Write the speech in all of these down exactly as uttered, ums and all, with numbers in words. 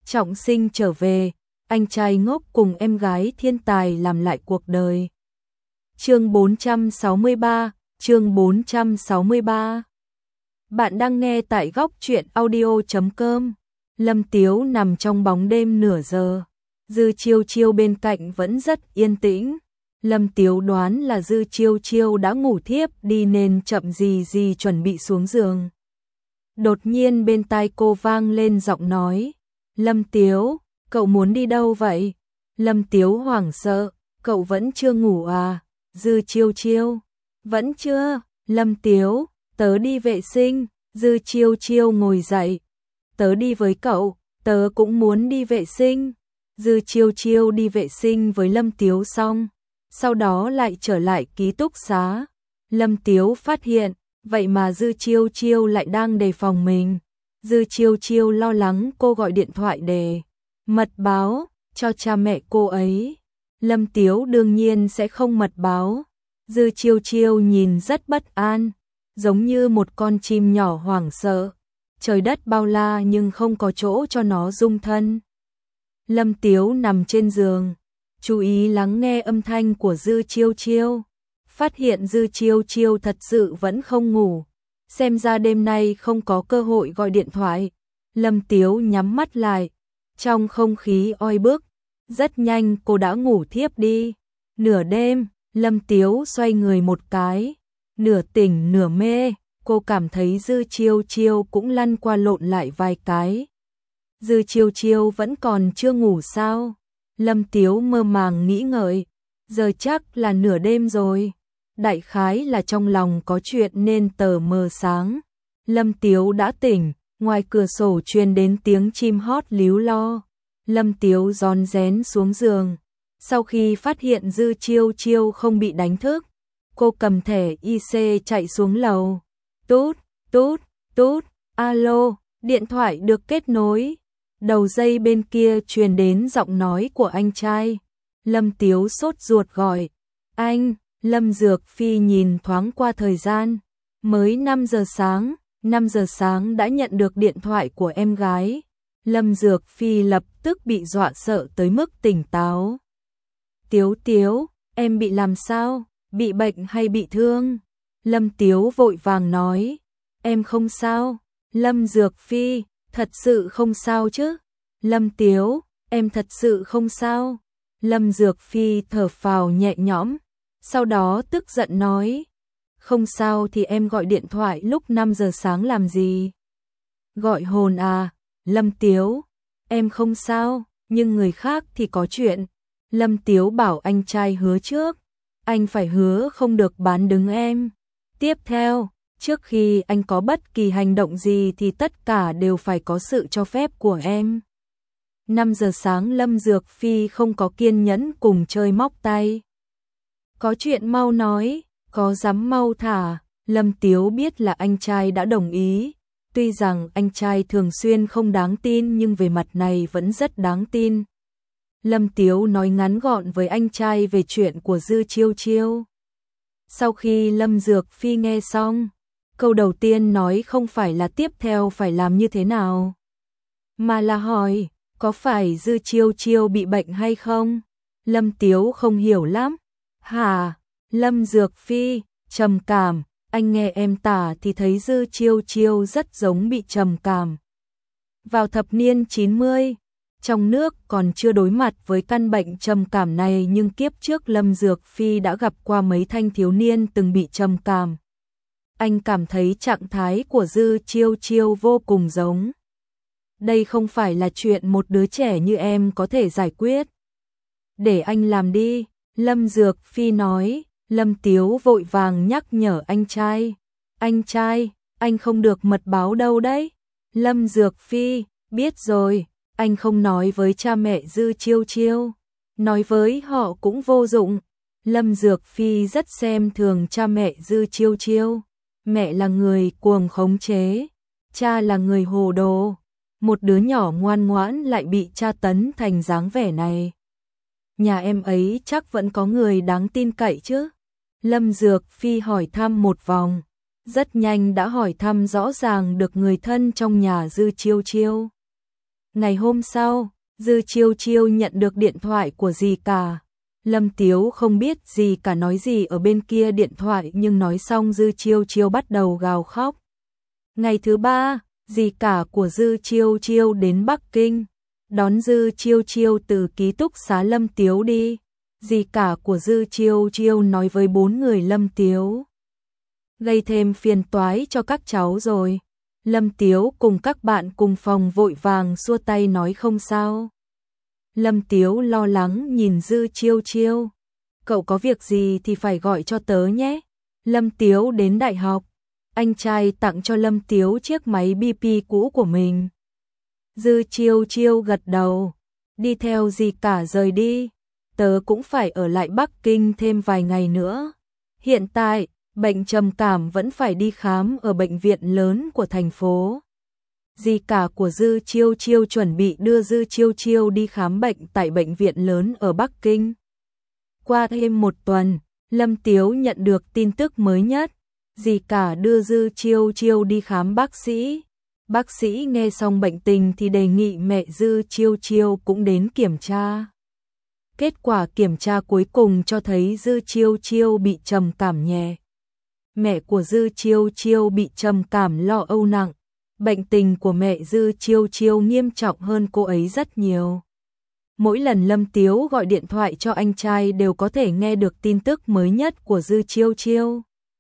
trọng sinh trở về, anh trai ngốc cùng em gái thiên tài làm lại cuộc đời. Chương bốn trăm sáu mươi ba, chương bốn trăm sáu mươi ba. Bạn đang nghe tại góc truyện audio chấm com. Lâm Tiếu nằm trong bóng đêm nửa giờ. Dư Chiêu Chiêu bên cạnh vẫn rất yên tĩnh. Lâm Tiếu đoán là Dư Chiêu Chiêu đã ngủ thiếp đi nên chậm gì gì chuẩn bị xuống giường. Đột nhiên bên tai cô vang lên giọng nói. Lâm Tiếu, cậu muốn đi đâu vậy? Lâm Tiếu hoảng sợ, cậu vẫn chưa ngủ à? Dư Chiêu Chiêu, vẫn chưa. Lâm Tiếu, tớ đi vệ sinh. Dư Chiêu Chiêu ngồi dậy. Tớ đi với cậu, tớ cũng muốn đi vệ sinh. Dư Chiêu Chiêu đi vệ sinh với Lâm Tiếu xong, sau đó lại trở lại ký túc xá. Lâm Tiếu phát hiện, vậy mà Dư Chiêu Chiêu lại đang đề phòng mình. Dư Chiêu Chiêu lo lắng cô gọi điện thoại để mật báo cho cha mẹ cô ấy. Lâm Tiếu đương nhiên sẽ không mật báo. Dư Chiêu Chiêu nhìn rất bất an, giống như một con chim nhỏ hoảng sợ. Trời đất bao la nhưng không có chỗ cho nó dung thân. Lâm Tiếu nằm trên giường, chú ý lắng nghe âm thanh của Dư Chiêu Chiêu. Phát hiện Dư Chiêu Chiêu thật sự vẫn không ngủ. Xem ra đêm nay không có cơ hội gọi điện thoại. Lâm Tiếu nhắm mắt lại. Trong không khí oi bức, rất nhanh cô đã ngủ thiếp đi. Nửa đêm, Lâm Tiếu xoay người một cái. Nửa tỉnh nửa mê, cô cảm thấy Dư Chiêu Chiêu cũng lăn qua lộn lại vài cái. Dư Chiêu Chiêu vẫn còn chưa ngủ sao? Lâm Tiếu mơ màng nghĩ ngợi. Giờ chắc là nửa đêm rồi. Đại khái là trong lòng có chuyện nên tờ mờ sáng. Lâm Tiếu đã tỉnh, ngoài cửa sổ truyền đến tiếng chim hót líu lo. Lâm Tiếu rón rén xuống giường. Sau khi phát hiện Dư Chiêu Chiêu không bị đánh thức, cô cầm thẻ i xê chạy xuống lầu. Tút, tút, tút, alo, điện thoại được kết nối. Đầu dây bên kia truyền đến giọng nói của anh trai. Lâm Tiếu sốt ruột gọi. Anh, Lâm Dược Phi nhìn thoáng qua thời gian. Mới năm giờ sáng, năm giờ sáng đã nhận được điện thoại của em gái. Lâm Dược Phi lập tức bị dọa sợ tới mức tỉnh táo. Tiếu Tiếu, em bị làm sao? Bị bệnh hay bị thương? Lâm Tiếu vội vàng nói. Em không sao. Lâm Dược Phi, thật sự không sao chứ? Lâm Tiếu, em thật sự không sao. Lâm Dược Phi thở phào nhẹ nhõm, sau đó tức giận nói. Không sao thì em gọi điện thoại lúc năm giờ sáng làm gì? Gọi hồn à? Lâm Tiếu, em không sao, nhưng người khác thì có chuyện. Lâm Tiếu bảo anh trai hứa trước. Anh phải hứa không được bán đứng em. Tiếp theo, trước khi anh có bất kỳ hành động gì thì tất cả đều phải có sự cho phép của em. năm giờ sáng Lâm Dược Phi không có kiên nhẫn cùng chơi móc tay. Có chuyện mau nói, có dám mau thả. Lâm Tiếu biết là anh trai đã đồng ý. Tuy rằng anh trai thường xuyên không đáng tin nhưng về mặt này vẫn rất đáng tin. Lâm Tiếu nói ngắn gọn với anh trai về chuyện của Dư Chiêu Chiêu. Sau khi Lâm Dược Phi nghe xong, câu đầu tiên nói không phải là tiếp theo phải làm như thế nào, mà là hỏi, có phải Dư Chiêu Chiêu bị bệnh hay không? Lâm Tiếu không hiểu lắm. Hả? Lâm Dược Phi, trầm cảm, anh nghe em tả thì thấy Dư Chiêu Chiêu rất giống bị trầm cảm. Vào thập niên chín mươi, trong nước còn chưa đối mặt với căn bệnh trầm cảm này nhưng kiếp trước Lâm Dược Phi đã gặp qua mấy thanh thiếu niên từng bị trầm cảm. Anh cảm thấy trạng thái của Dư Chiêu Chiêu vô cùng giống. Đây không phải là chuyện một đứa trẻ như em có thể giải quyết. Để anh làm đi, Lâm Dược Phi nói. Lâm Tiếu vội vàng nhắc nhở anh trai. Anh trai, anh không được mật báo đâu đấy. Lâm Dược Phi, biết rồi, anh không nói với cha mẹ Dư Chiêu Chiêu. Nói với họ cũng vô dụng. Lâm Dược Phi rất xem thường cha mẹ Dư Chiêu Chiêu. Mẹ là người cuồng khống chế, cha là người hồ đồ. Một đứa nhỏ ngoan ngoãn lại bị tra tấn thành dáng vẻ này. Nhà em ấy chắc vẫn có người đáng tin cậy chứ? Lâm Dược Phi hỏi thăm một vòng, rất nhanh đã hỏi thăm rõ ràng được người thân trong nhà Dư Chiêu Chiêu. Ngày hôm sau, Dư Chiêu Chiêu nhận được điện thoại của dì cả. Lâm Tiếu không biết dì cả nói gì ở bên kia điện thoại, nhưng nói xong Dư Chiêu Chiêu bắt đầu gào khóc. Ngày thứ ba, dì cả của Dư Chiêu Chiêu đến Bắc Kinh, đón Dư Chiêu Chiêu từ ký túc xá Lâm Tiếu đi. Dì cả của Dư Chiêu Chiêu nói với bốn người Lâm Tiếu, gây thêm phiền toái cho các cháu rồi. Lâm Tiếu cùng các bạn cùng phòng vội vàng xua tay nói không sao. Lâm Tiếu lo lắng nhìn Dư Chiêu Chiêu. Cậu có việc gì thì phải gọi cho tớ nhé. Lâm Tiếu đến đại học, anh trai tặng cho Lâm Tiếu chiếc máy bê pê cũ của mình. Dư Chiêu Chiêu gật đầu, đi theo dì cả rời đi. Tớ cũng phải ở lại Bắc Kinh thêm vài ngày nữa. Hiện tại, bệnh trầm cảm vẫn phải đi khám ở bệnh viện lớn của thành phố. Dì cả của Dư Chiêu Chiêu chuẩn bị đưa Dư Chiêu Chiêu đi khám bệnh tại bệnh viện lớn ở Bắc Kinh. Qua thêm một tuần, Lâm Tiếu nhận được tin tức mới nhất. Dì cả đưa Dư Chiêu Chiêu đi khám bác sĩ. Bác sĩ nghe xong bệnh tình thì đề nghị mẹ Dư Chiêu Chiêu cũng đến kiểm tra. Kết quả kiểm tra cuối cùng cho thấy Dư Chiêu Chiêu bị trầm cảm nhẹ. Mẹ của Dư Chiêu Chiêu bị trầm cảm lo âu nặng. Bệnh tình của mẹ Dư Chiêu Chiêu nghiêm trọng hơn cô ấy rất nhiều. Mỗi lần Lâm Tiếu gọi điện thoại cho anh trai đều có thể nghe được tin tức mới nhất của Dư Chiêu Chiêu.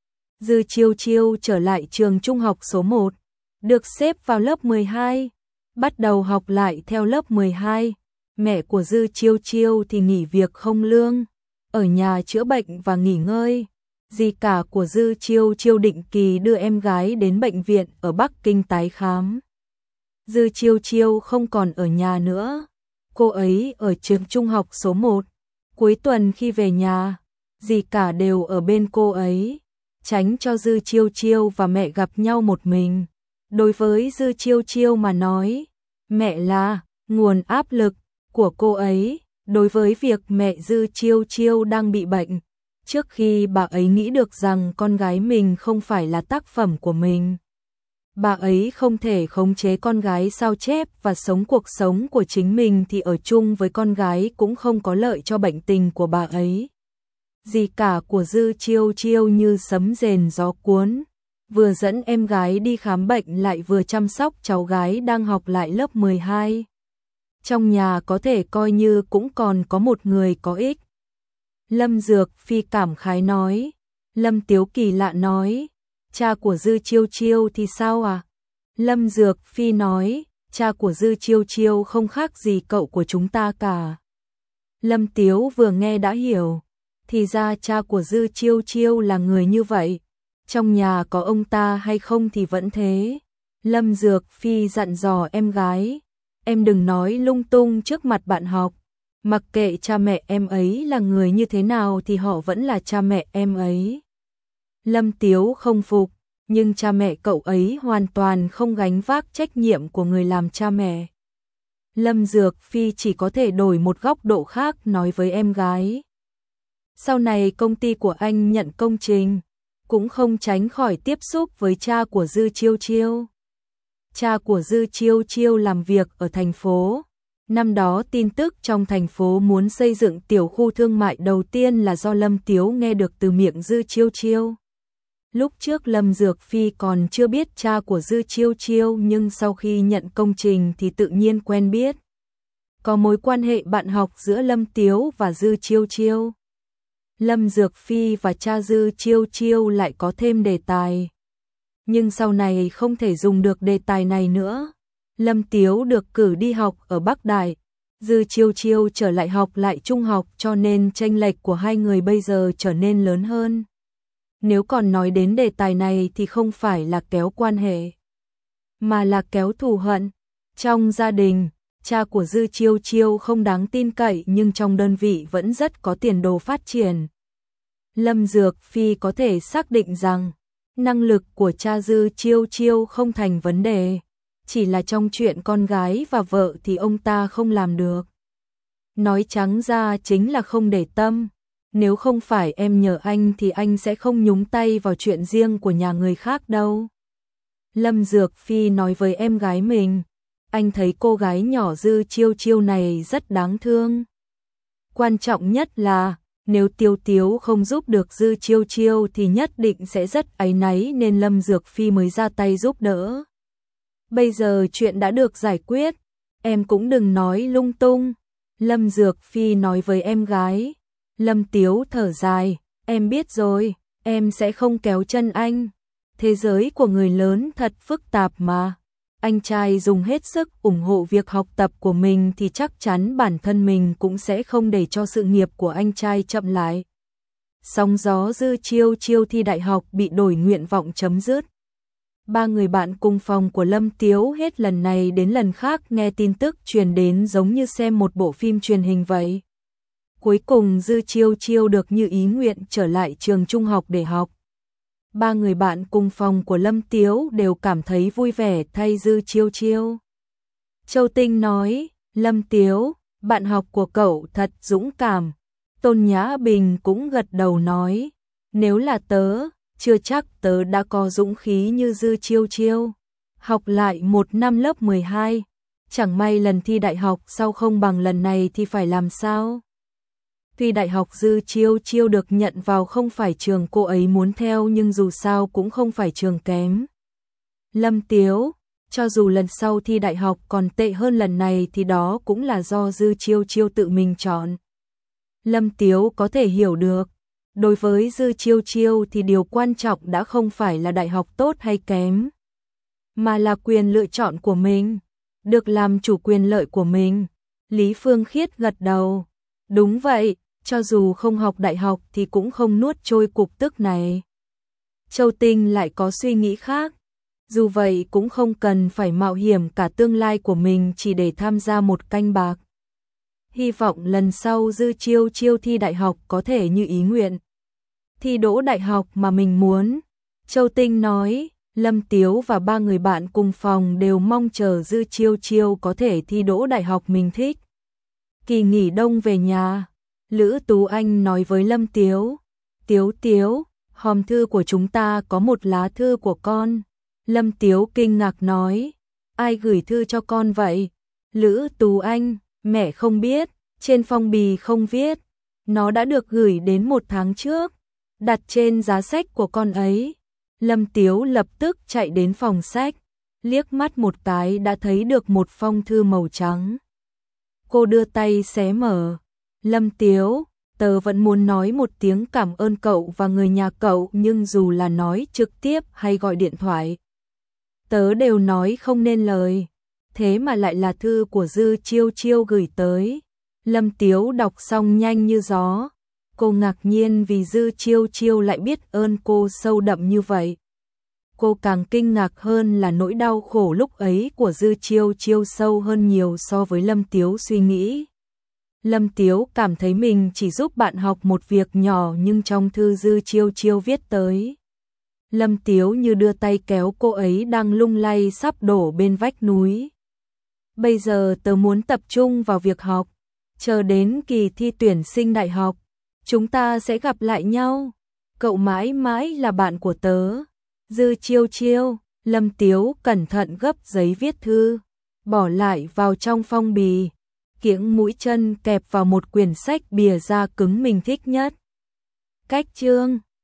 Dư Chiêu Chiêu trở lại trường trung học số một, được xếp vào lớp mười hai, bắt đầu học lại theo lớp mười hai. Mẹ của Dư Chiêu Chiêu thì nghỉ việc không lương, ở nhà chữa bệnh và nghỉ ngơi. Dì cả của Dư Chiêu Chiêu định kỳ đưa em gái đến bệnh viện ở Bắc Kinh tái khám. Dư Chiêu Chiêu không còn ở nhà nữa, cô ấy ở trường trung học số một. Cuối tuần khi về nhà, dì cả đều ở bên cô ấy, tránh cho Dư Chiêu Chiêu và mẹ gặp nhau một mình. Đối với Dư Chiêu Chiêu mà nói, mẹ là nguồn áp lực của cô ấy. Đối với việc mẹ Dư Chiêu Chiêu đang bị bệnh, trước khi bà ấy nghĩ được rằng con gái mình không phải là tác phẩm của mình, bà ấy không thể khống chế con gái sao chép và sống cuộc sống của chính mình, thì ở chung với con gái cũng không có lợi cho bệnh tình của bà ấy. Dì cả của Dư Chiêu Chiêu như sấm rền gió cuốn, vừa dẫn em gái đi khám bệnh lại vừa chăm sóc cháu gái đang học lại lớp mười hai. Trong nhà có thể coi như cũng còn có một người có ích. Lâm Dược Phi cảm khái nói. Lâm Tiếu kỳ lạ nói, cha của Dư Chiêu Chiêu thì sao à? Lâm Dược Phi nói, cha của Dư Chiêu Chiêu không khác gì cậu của chúng ta cả. Lâm Tiếu vừa nghe đã hiểu, thì ra cha của Dư Chiêu Chiêu là người như vậy. Trong nhà có ông ta hay không thì vẫn thế. Lâm Dược Phi dặn dò em gái, em đừng nói lung tung trước mặt bạn học. Mặc kệ cha mẹ em ấy là người như thế nào thì họ vẫn là cha mẹ em ấy. Lâm Tiếu không phục, nhưng cha mẹ cậu ấy hoàn toàn không gánh vác trách nhiệm của người làm cha mẹ. Lâm Dược Phi chỉ có thể đổi một góc độ khác nói với em gái. Sau này công ty của anh nhận công trình, cũng không tránh khỏi tiếp xúc với cha của Dư Chiêu Chiêu. Cha của Dư Chiêu Chiêu làm việc ở thành phố. Năm đó tin tức trong thành phố muốn xây dựng tiểu khu thương mại đầu tiên là do Lâm Tiếu nghe được từ miệng Dư Chiêu Chiêu. Lúc trước Lâm Dược Phi còn chưa biết cha của Dư Chiêu Chiêu, nhưng sau khi nhận công trình thì tự nhiên quen biết. Có mối quan hệ bạn học giữa Lâm Tiếu và Dư Chiêu Chiêu. Lâm Dược Phi và cha Dư Chiêu Chiêu lại có thêm đề tài. Nhưng sau này không thể dùng được đề tài này nữa. Lâm Tiếu được cử đi học ở Bắc Đại, Dư Chiêu Chiêu trở lại học lại trung học, cho nên chênh lệch của hai người bây giờ trở nên lớn hơn. Nếu còn nói đến đề tài này thì không phải là kéo quan hệ, mà là kéo thù hận. Trong gia đình, cha của Dư Chiêu Chiêu không đáng tin cậy nhưng trong đơn vị vẫn rất có tiền đồ phát triển. Lâm Dược Phi có thể xác định rằng năng lực của cha Dư Chiêu Chiêu không thành vấn đề, chỉ là trong chuyện con gái và vợ thì ông ta không làm được. Nói trắng ra chính là không để tâm. Nếu không phải em nhờ anh thì anh sẽ không nhúng tay vào chuyện riêng của nhà người khác đâu. Lâm Dược Phi nói với em gái mình. anh thấy cô gái nhỏ Dư Chiêu Chiêu này rất đáng thương. Quan trọng nhất là, nếu Tiêu Tiếu không giúp được Dư Chiêu Chiêu thì nhất định sẽ rất áy náy nên Lâm Dược Phi mới ra tay giúp đỡ. Bây giờ chuyện đã được giải quyết, em cũng đừng nói lung tung. Lâm Dược Phi nói với em gái. Lâm Tiếu thở dài, em biết rồi, em sẽ không kéo chân anh. Thế giới của người lớn thật phức tạp mà. Anh trai dùng hết sức ủng hộ việc học tập của mình thì chắc chắn bản thân mình cũng sẽ không để cho sự nghiệp của anh trai chậm lại. Sóng gió Dư Chiêu Chiêu thi đại học bị đổi nguyện vọng chấm dứt. Ba người bạn cùng phòng của Lâm Tiếu hết lần này đến lần khác nghe tin tức truyền đến giống như xem một bộ phim truyền hình vậy. Cuối cùng Dư Chiêu Chiêu được như ý nguyện trở lại trường trung học để học. Ba người bạn cùng phòng của Lâm Tiếu đều cảm thấy vui vẻ thay Dư Chiêu Chiêu. Châu Tinh nói, Lâm Tiếu, bạn học của cậu thật dũng cảm. Tôn Nhã Bình cũng gật đầu nói, nếu là tớ, chưa chắc tớ đã có dũng khí như Dư Chiêu Chiêu. Học lại một năm lớp mười hai, chẳng may lần thi đại học sau không bằng lần này thì phải làm sao? Tuy đại học Dư Chiêu Chiêu được nhận vào không phải trường cô ấy muốn theo nhưng dù sao cũng không phải trường kém. Lâm Tiếu, cho dù lần sau thi đại học còn tệ hơn lần này thì đó cũng là do Dư Chiêu Chiêu tự mình chọn. Lâm Tiếu có thể hiểu được. Đối với Dư Chiêu Chiêu thì điều quan trọng đã không phải là đại học tốt hay kém, mà là quyền lựa chọn của mình, được làm chủ quyền lợi của mình. Lý Phương Khiết gật đầu. Đúng vậy, cho dù không học đại học thì cũng không nuốt trôi cục tức này. Châu Tinh lại có suy nghĩ khác. Dù vậy cũng không cần phải mạo hiểm cả tương lai của mình chỉ để tham gia một canh bạc. Hy vọng lần sau Dư Chiêu Chiêu thi đại học có thể như ý nguyện. Thi đỗ đại học mà mình muốn. Châu Tinh nói, Lâm Tiếu và ba người bạn cùng phòng đều mong chờ Dư Chiêu Chiêu có thể thi đỗ đại học mình thích. Kỳ nghỉ đông về nhà, Lữ Tú Anh nói với Lâm Tiếu, Tiếu Tiếu, hòm thư của chúng ta có một lá thư của con. Lâm Tiếu kinh ngạc nói, ai gửi thư cho con vậy? Lữ Tú Anh, mẹ không biết, trên phong bì không viết, nó đã được gửi đến một tháng trước, đặt trên giá sách của con ấy. Lâm Tiếu lập tức chạy đến phòng sách, liếc mắt một cái đã thấy được một phong thư màu trắng. Cô đưa tay xé mở. Lâm Tiếu, tớ vẫn muốn nói một tiếng cảm ơn cậu và người nhà cậu nhưng dù là nói trực tiếp hay gọi điện thoại, tớ đều nói không nên lời. Thế mà lại là thư của Dư Chiêu Chiêu gửi tới. Lâm Tiếu đọc xong nhanh như gió. Cô ngạc nhiên vì Dư Chiêu Chiêu lại biết ơn cô sâu đậm như vậy. Cô càng kinh ngạc hơn là nỗi đau khổ lúc ấy của Dư Chiêu Chiêu sâu hơn nhiều so với Lâm Tiếu suy nghĩ. Lâm Tiếu cảm thấy mình chỉ giúp bạn học một việc nhỏ nhưng trong thư Dư Chiêu Chiêu viết tới. Lâm Tiếu như đưa tay kéo cô ấy đang lung lay sắp đổ bên vách núi. Bây giờ tớ muốn tập trung vào việc học, chờ đến kỳ thi tuyển sinh đại học, chúng ta sẽ gặp lại nhau. Cậu mãi mãi là bạn của tớ. Dư Chiêu Chiêu. Lâm Tiếu cẩn thận gấp giấy viết thư, bỏ lại vào trong phong bì, kiễng mũi chân kẹp vào một quyển sách bìa da cứng mình thích nhất. Cách chương